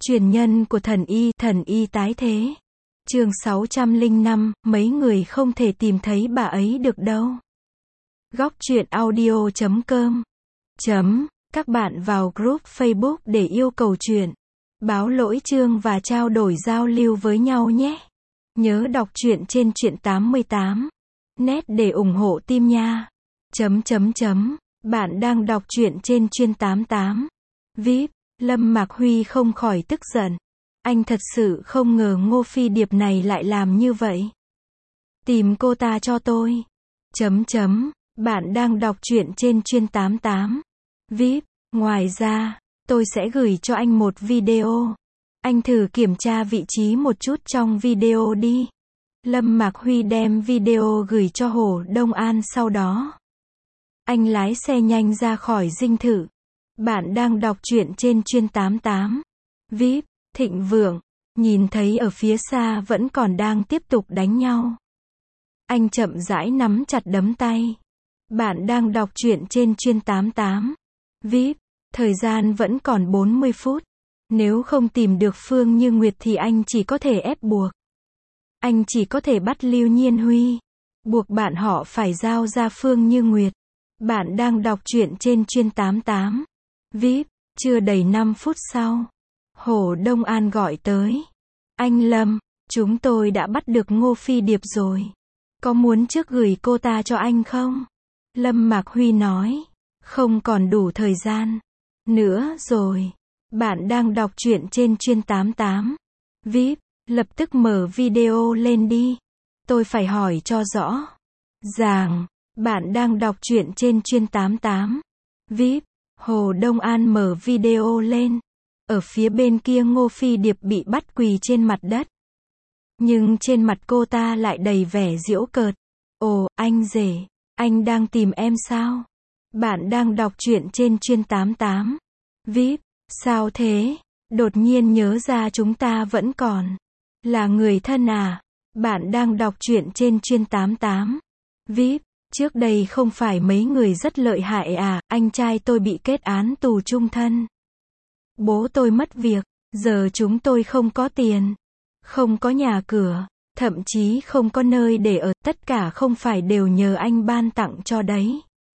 Truyền nhân của thần y tái thế. Chương 605, mấy người không thể tìm thấy bà ấy được đâu. Góc truyện audio.com. Các bạn vào group Facebook để yêu cầu truyện, báo lỗi chương và trao đổi giao lưu với nhau nhé. Nhớ đọc truyện trên truyện 88 net để ủng hộ team nha. Bạn đang đọc truyện trên truyện 88 VIP. Lâm Mạc Huy không khỏi tức giận. Anh thật sự không ngờ Ngô Phi Điệp này lại làm như vậy. Tìm cô ta cho tôi. Bạn đang đọc truyện trên truyện 88 VIP. Ngoài ra, tôi sẽ gửi cho anh một video. Anh thử kiểm tra vị trí một chút trong video đi. Lâm Mạc Huy đem video gửi cho Hồ Đông An sau đó. Anh lái xe nhanh ra khỏi dinh thự. Bạn đang đọc truyện trên truyện 88 VIP. Thịnh Vượng nhìn thấy ở phía xa vẫn còn đang tiếp tục đánh nhau. Anh chậm rãi nắm chặt đấm tay. Bạn đang đọc truyện trên truyện 88 VIP. Thời gian vẫn còn 40 phút. Nếu không tìm được Phương Như Nguyệt thì anh chỉ có thể ép buộc. Anh chỉ có thể bắt Lưu Nhiên Huy. Buộc bạn họ phải giao ra Phương Như Nguyệt. Bạn đang đọc truyện trên truyện 88 VIP. Chưa đầy 5 phút sau, Hồ Đông An gọi tới. Anh Lâm, chúng tôi đã bắt được Ngô Phi Điệp rồi. Có muốn trước gửi cô ta cho anh không? Lâm Mạc Huy nói. Không còn đủ thời gian nữa rồi. Bạn đang đọc truyện trên truyện 88 VIP. Lập tức mở video lên đi. Tôi phải hỏi cho rõ ràng. Bạn đang đọc truyện trên truyện 88 VIP. Hồ Đông An mở video lên. Ở phía bên kia Ngô Phi Điệp bị bắt quỳ trên mặt đất. Nhưng trên mặt cô ta lại đầy vẻ giễu cợt. Ồ, anh rể, anh đang tìm em sao? Bạn đang đọc truyện trên truyện 88 VIP. Sao thế? Đột nhiên nhớ ra chúng ta vẫn còn là người thân à? Bạn đang đọc truyện trên truyện 88 VIP. Trước đây không phải mấy người rất lợi hại à? Anh trai tôi bị kết án tù chung thân. Bố tôi mất việc. Giờ chúng tôi không có tiền, không có nhà cửa, thậm chí không có nơi để ở. Tất cả không phải đều nhờ anh ban tặng cho đấy.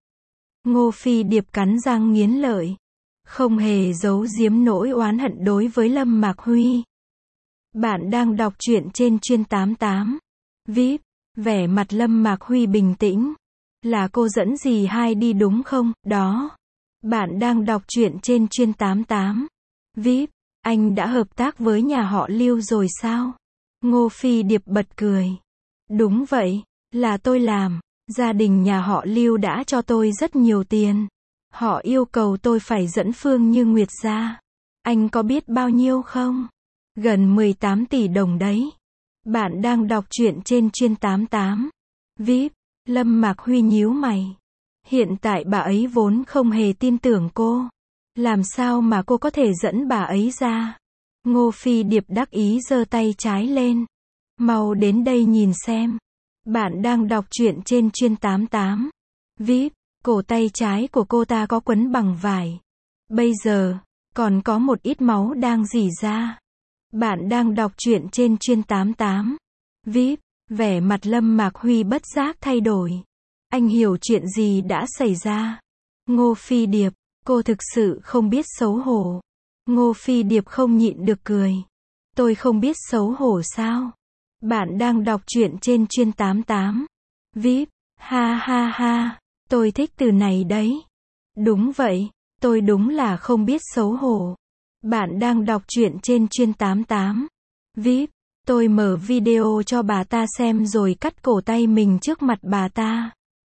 Ngô Phi Điệp cắn răng nghiến lợi, không hề giấu giếm nỗi oán hận đối với Lâm Mạc Huy. Bạn đang đọc truyện trên truyện 88 VIP. Vẻ mặt Lâm Mạc Huy bình tĩnh. Là cô dẫn dì hai đi đúng không? Đó. Bạn đang đọc truyện trên truyện 88 VIP. Anh đã hợp tác với nhà họ Lưu rồi sao? Ngô Phi Điệp bật cười. Đúng vậy, là tôi làm. Gia đình nhà họ Lưu đã cho tôi rất nhiều tiền. Họ yêu cầu tôi phải dẫn Phương Như Nguyệt ra. Anh có biết bao nhiêu không? Gần 18 tỷ đồng đấy. Bạn đang đọc truyện trên truyện 88 VIP. Lâm Mạc Huy nhíu mày. Hiện tại bà ấy vốn không hề tin tưởng cô. Làm sao mà cô có thể dẫn bà ấy ra? Ngô Phi Điệp đắc ý giơ tay trái lên. Mau đến đây nhìn xem. Bạn đang đọc truyện trên truyện 88 VIP. Cổ tay trái của cô ta có quấn bằng vải. Bây giờ, còn có một ít máu đang rỉ ra. Bạn đang đọc truyện trên truyện 88 VIP. Vẻ mặt Lâm Mạc Huy bất giác thay đổi. Anh hiểu chuyện gì đã xảy ra. Ngô Phi Điệp, cô thực sự không biết xấu hổ. Ngô Phi Điệp không nhịn được cười. Tôi không biết xấu hổ sao? Bạn đang đọc truyện trên truyện 88 VIP. Ha ha ha, tôi thích từ này đấy. Đúng vậy, tôi đúng là không biết xấu hổ. Bạn đang đọc truyện trên truyện 88 VIP. Tôi mở video cho bà ta xem rồi cắt cổ tay mình trước mặt bà ta.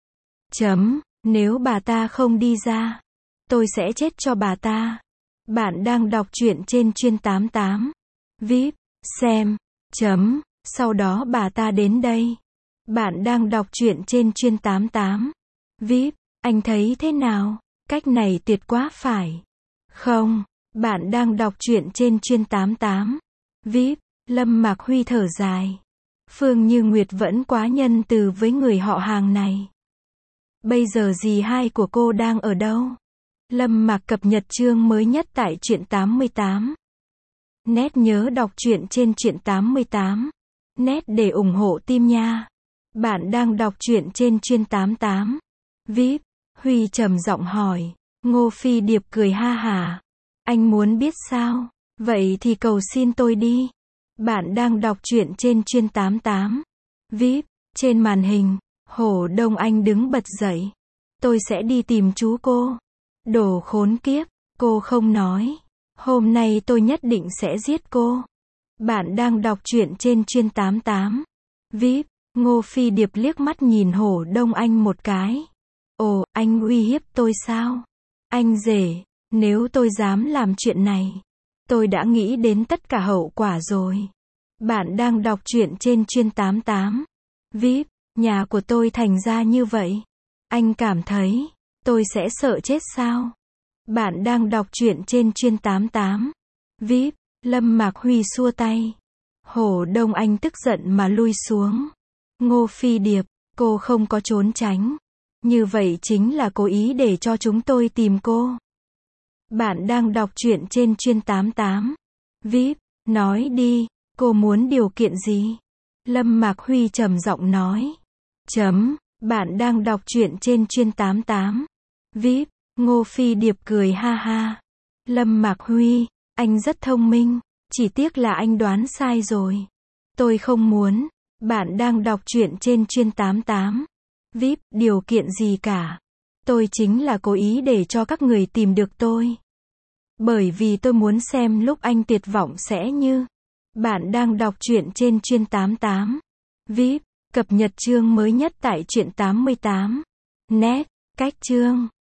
Nếu bà ta không đi ra, tôi sẽ chết cho bà ta. Bạn đang đọc truyện trên truyện 88 VIP. Xem. Sau đó bà ta đến đây. Bạn đang đọc truyện trên truyện 88 VIP. Anh thấy thế nào? Cách này tuyệt quá phải không? Bạn đang đọc truyện trên truyện 88 VIP. Lâm Mạc Huy thở dài. Phương Như Nguyệt vẫn quá nhân từ với người họ hàng này. Bây giờ dì hai của cô đang ở đâu? Lâm Mạc cập nhật chương mới nhất tại truyện 88 Nét nhớ đọc truyện trên truyện 88. Nét để ủng hộ team nha. Bạn đang đọc truyện trên truyện 88. VIP. Huy trầm giọng hỏi. Ngô Phi Điệp cười ha hả. Anh muốn biết sao? Vậy thì cầu xin tôi đi. Bạn đang đọc truyện trên truyện 88. VIP. Trên màn hình, Hổ Đông Anh đứng bật dậy. Tôi sẽ đi tìm chú cô. Đồ khốn kiếp, cô không nói. Hôm nay tôi nhất định sẽ giết cô. Bạn đang đọc truyện trên truyện 88. VIP. Ngô Phi Điệp liếc mắt nhìn Hổ Đông Anh một cái. Ồ, anh uy hiếp tôi sao? Anh rể, nếu tôi dám làm chuyện này, tôi đã nghĩ đến tất cả hậu quả rồi. Bạn đang đọc truyện trên truyện 88. VIP. Nhà của tôi thành ra như vậy. Anh cảm thấy tôi sẽ sợ chết sao? Bạn đang đọc truyện trên truyện 88. VIP. Lâm Mạc Huy xua tay. Hổ Đông Anh tức giận mà lui xuống. Ngô Phi Điệp, cô không có trốn tránh. Như vậy chính là cố ý để cho chúng tôi tìm cô. Bạn đang đọc truyện trên truyện 88. VIP. Nói đi, cô muốn điều kiện gì? Lâm Mạc Huy trầm giọng nói. Bạn đang đọc truyện trên truyện 88. VIP. Ngô Phi Điệp cười ha ha. Lâm Mạc Huy, anh rất thông minh, chỉ tiếc là anh đoán sai rồi. Tôi không muốn. Bạn đang đọc truyện trên truyện 88. VIP. Điều kiện gì cả. Tôi chính là cố ý để cho các người tìm được tôi. Bởi vì tôi muốn xem lúc anh tuyệt vọng sẽ như. Bạn đang đọc truyện trên truyện 88. VIP. Cập nhật chương mới nhất tại truyện 88. Nét. Cách chương.